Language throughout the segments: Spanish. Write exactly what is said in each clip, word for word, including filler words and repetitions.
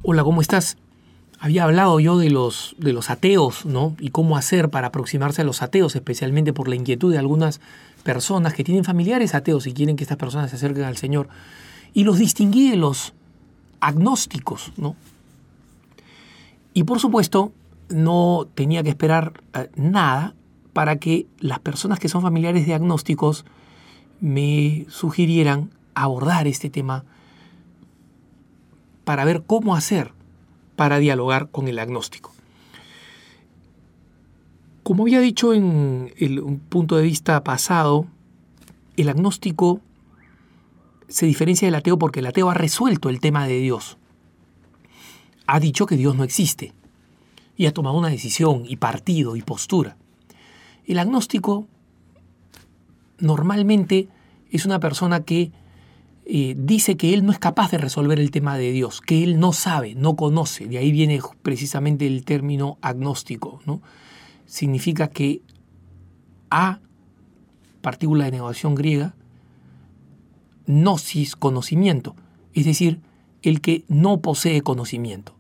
Hola, ¿cómo estás? Había hablado yo de los, de los ateos, ¿no? Y cómo hacer para aproximarse a los ateos, especialmente por la inquietud de algunas personas que tienen familiares ateos y quieren que estas personas se acerquen al Señor. Y los distinguí de los agnósticos, ¿no? Y por supuesto, no tenía que esperar eh, nada para que las personas que son familiares de agnósticos me sugirieran abordar este tema para ver cómo hacer para dialogar con el agnóstico. Como había dicho en el, un punto de vista pasado, el agnóstico se diferencia del ateo porque el ateo ha resuelto el tema de Dios. Ha dicho que Dios no existe y ha tomado una decisión y partido y postura. El agnóstico normalmente es una persona que eh, dice que él no es capaz de resolver el tema de Dios, que él no sabe, no conoce. De ahí viene precisamente el término agnóstico, ¿no? Significa que a, partícula de negación griega, gnosis, conocimiento, es decir, el que no posee conocimiento,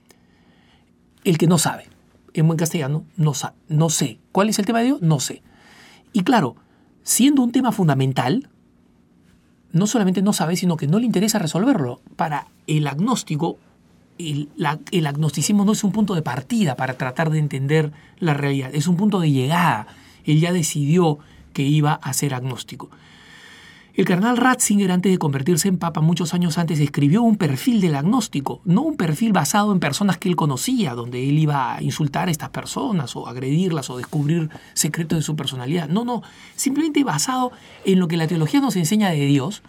el que no sabe. En buen castellano, no, sa- no sé. ¿Cuál es el tema de Dios? No sé. Y claro, siendo un tema fundamental, no solamente no sabe, sino que no le interesa resolverlo. Para el agnóstico, el, la, el agnosticismo no es un punto de partida para tratar de entender la realidad, es un punto de llegada. Él ya decidió que iba a ser agnóstico. El cardenal Ratzinger, antes de convertirse en papa, muchos años antes, escribió un perfil del agnóstico, no un perfil basado en personas que él conocía, donde él iba a insultar a estas personas o agredirlas o descubrir secretos de su personalidad. No, no, simplemente basado en lo que la teología nos enseña de Dios.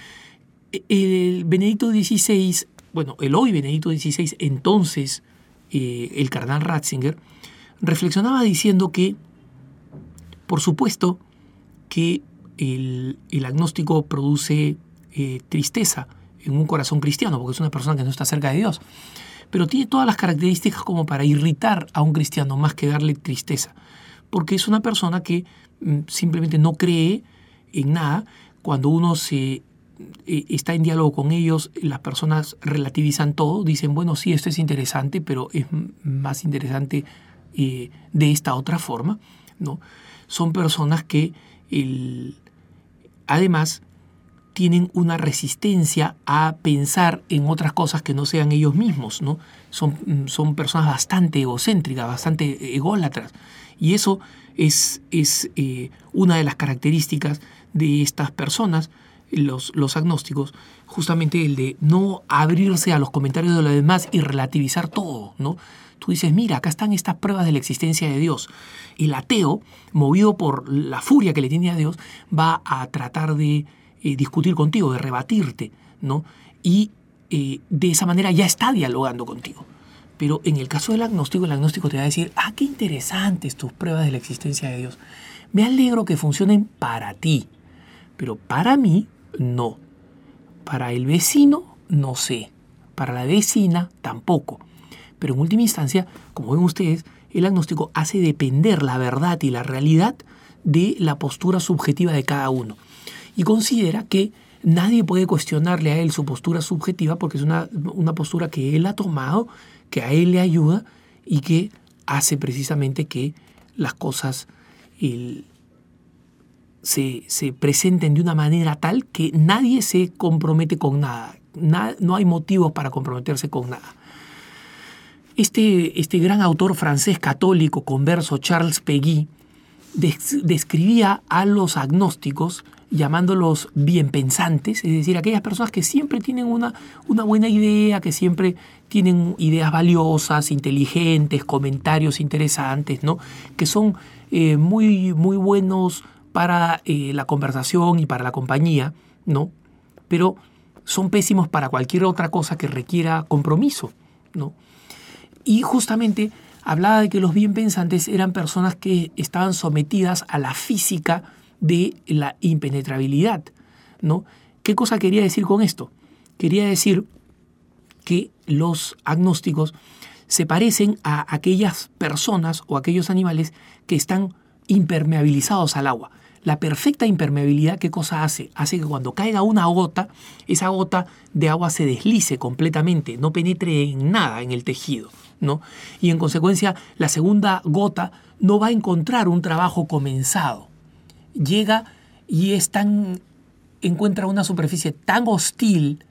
El Benedicto dieciséis, bueno, el hoy Benedicto dieciséis, entonces eh, el cardenal Ratzinger, reflexionaba diciendo que, por supuesto, que El, el agnóstico produce eh, tristeza en un corazón cristiano, porque es una persona que no está cerca de Dios. Pero tiene todas las características como para irritar a un cristiano más que darle tristeza, porque es una persona que mm, simplemente no cree en nada. Cuando uno se eh, está en diálogo con ellos, las personas relativizan todo, dicen, bueno, sí, esto es interesante, pero es más interesante eh, de esta otra forma, ¿no? Son personas que el además, tienen una resistencia a pensar en otras cosas que no sean ellos mismos, ¿no? Son, son personas bastante egocéntricas, bastante ególatras. Y eso es, es eh, una de las características de estas personas, los, los agnósticos, justamente el de no abrirse a los comentarios de los demás y relativizar todo, ¿no? Tú dices, mira, acá están estas pruebas de la existencia de Dios. El ateo, movido por la furia que le tiene a Dios, va a tratar de eh, discutir contigo, de rebatirte, ¿no? Y eh, de esa manera ya está dialogando contigo. Pero en el caso del agnóstico, el agnóstico te va a decir, ah, qué interesantes tus pruebas de la existencia de Dios. Me alegro que funcionen para ti, pero para mí, no. Para el vecino, no sé. Para la vecina, tampoco. Pero en última instancia, como ven ustedes, el agnóstico hace depender la verdad y la realidad de la postura subjetiva de cada uno. Y considera que nadie puede cuestionarle a él su postura subjetiva porque es una, una postura que él ha tomado, que a él le ayuda y que hace precisamente que las cosas el, se, se presenten de una manera tal que nadie se compromete con nada. Na, no hay motivos para comprometerse con nada. Este, este gran autor francés católico converso, Charles Péguy, des, describía a los agnósticos llamándolos bienpensantes, es decir, aquellas personas que siempre tienen una, una buena idea, que siempre tienen ideas valiosas, inteligentes, comentarios interesantes, ¿no? Que son eh, muy, muy buenos para eh, la conversación y para la compañía, ¿no? Pero son pésimos para cualquier otra cosa que requiera compromiso, ¿no? Y justamente hablaba de que los bien pensantes eran personas que estaban sometidas a la física de la impenetrabilidad, ¿no? ¿Qué cosa quería decir con esto? Quería decir que los agnósticos se parecen a aquellas personas o aquellos animales que están impermeabilizados al agua. La perfecta impermeabilidad, ¿qué cosa hace? Hace que cuando caiga una gota, esa gota de agua se deslice completamente, no penetre en nada en el tejido, ¿no? Y en consecuencia, la segunda gota no va a encontrar un trabajo comenzado. Llega y es tan, encuentra una superficie tan hostil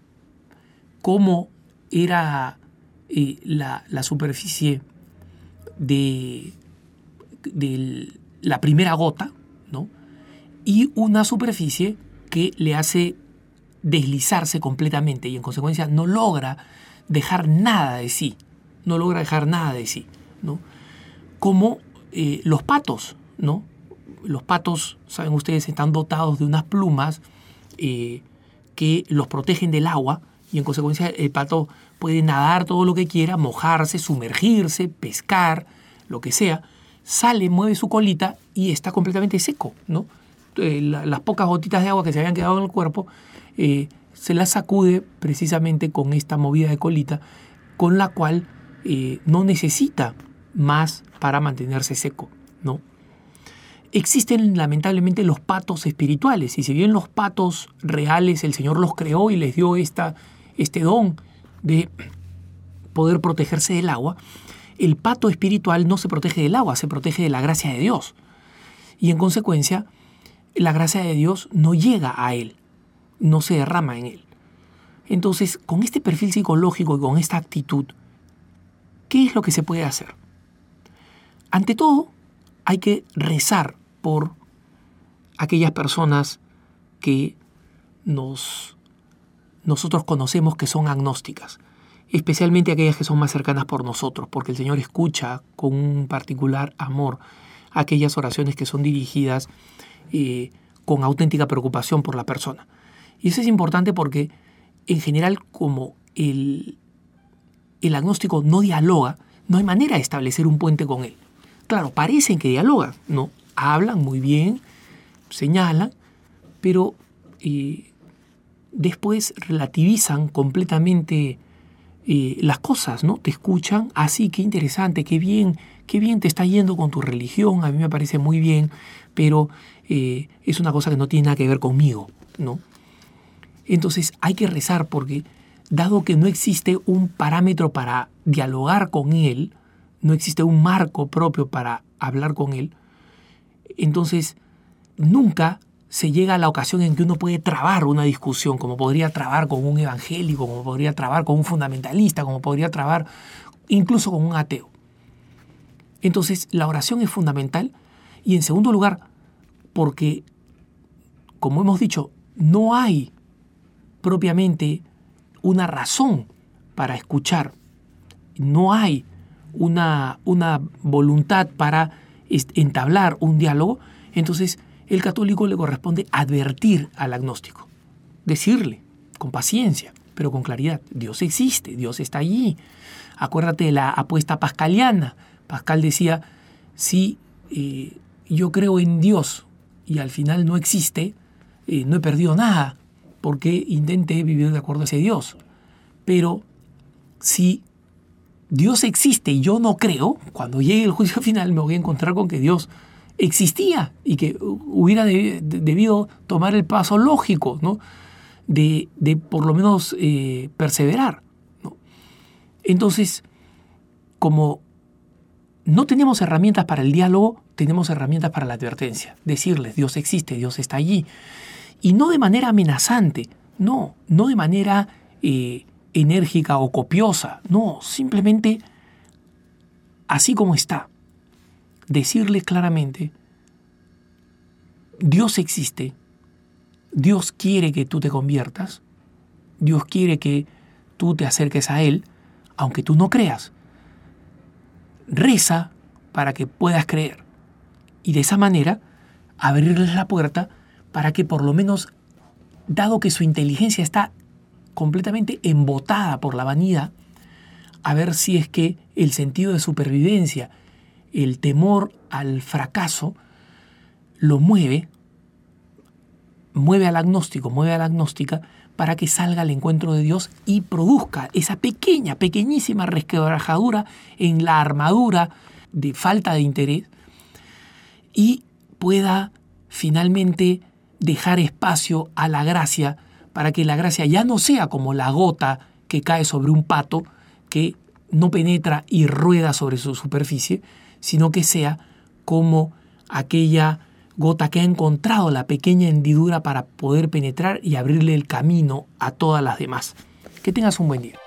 como era eh, la, la superficie de, de la primera gota, ¿no? Y una superficie que le hace deslizarse completamente y en consecuencia no logra dejar nada de sí, no logra dejar nada de sí, ¿no? Como eh, los patos, ¿no? Los patos, saben ustedes, están dotados de unas plumas eh, que los protegen del agua y en consecuencia el pato puede nadar todo lo que quiera, mojarse, sumergirse, pescar, lo que sea, sale, mueve su colita y está completamente seco, ¿no? Eh, la, las pocas gotitas de agua que se habían quedado en el cuerpo eh, se las sacude precisamente con esta movida de colita, con la cual eh, no necesita más para mantenerse seco, ¿no? Existen lamentablemente los patos espirituales, y si bien los patos reales el Señor los creó y les dio esta, este don de poder protegerse del agua, el pato espiritual no se protege del agua, se protege de la gracia de Dios. Y en consecuencia, la gracia de Dios no llega a él, no se derrama en él. Entonces, con este perfil psicológico y con esta actitud, ¿qué es lo que se puede hacer? Ante todo, hay que rezar por aquellas personas que nos, nosotros conocemos que son agnósticas, especialmente aquellas que son más cercanas por nosotros, porque el Señor escucha con un particular amor aquellas oraciones que son dirigidas eh, con auténtica preocupación por la persona. Y eso es importante porque, en general, como el, el agnóstico no dialoga, no hay manera de establecer un puente con él. Claro, parecen que dialogan, ¿no? Hablan muy bien, señalan, pero eh, después relativizan completamente eh, las cosas, ¿no? Te escuchan, así, qué interesante, qué bien, qué bien te está yendo con tu religión, a mí me parece muy bien, pero eh, es una cosa que no tiene nada que ver conmigo, ¿no? Entonces hay que rezar porque, dado que no existe un parámetro para dialogar con él, no existe un marco propio para hablar con él, entonces nunca se llega a la ocasión en que uno puede trabar una discusión, como podría trabar con un evangélico, como podría trabar con un fundamentalista, como podría trabar incluso con un ateo. Entonces la oración es fundamental y, en segundo lugar, porque, como hemos dicho, no hay propiamente una razón para escuchar, no hay una, una voluntad para entablar un diálogo, entonces el católico le corresponde advertir al agnóstico, decirle con paciencia, pero con claridad: Dios existe, Dios está allí. Acuérdate de la apuesta pascaliana. Pascal decía: si eh, yo creo en Dios y al final no existe, eh, no he perdido nada, porque intenté vivir de acuerdo a ese Dios. Pero si Dios existe y yo no creo, cuando llegue el juicio final me voy a encontrar con que Dios existía y que hubiera de, de, debido tomar el paso lógico, ¿no? de, de por lo menos eh, perseverar, ¿no? Entonces, como no tenemos herramientas para el diálogo, tenemos herramientas para la advertencia. Decirles: Dios existe, Dios está allí. Y no de manera amenazante, no, no de manera eh, enérgica o copiosa, no, simplemente así como está. Decirle claramente: Dios existe, Dios quiere que tú te conviertas, Dios quiere que tú te acerques a Él, aunque tú no creas. Reza para que puedas creer. Y de esa manera abrirles la puerta para que, por lo menos, dado que su inteligencia está completamente embotada por la vanidad, a ver si es que el sentido de supervivencia, el temor al fracaso, lo mueve, mueve al agnóstico, mueve a la agnóstica, para que salga al encuentro de Dios y produzca esa pequeña, pequeñísima resquebrajadura en la armadura de falta de interés y pueda finalmente dejar espacio a la gracia para que la gracia ya no sea como la gota que cae sobre un pato que no penetra y rueda sobre su superficie, sino que sea como aquella gota que ha encontrado la pequeña hendidura para poder penetrar y abrirle el camino a todas las demás. Que tengas un buen día.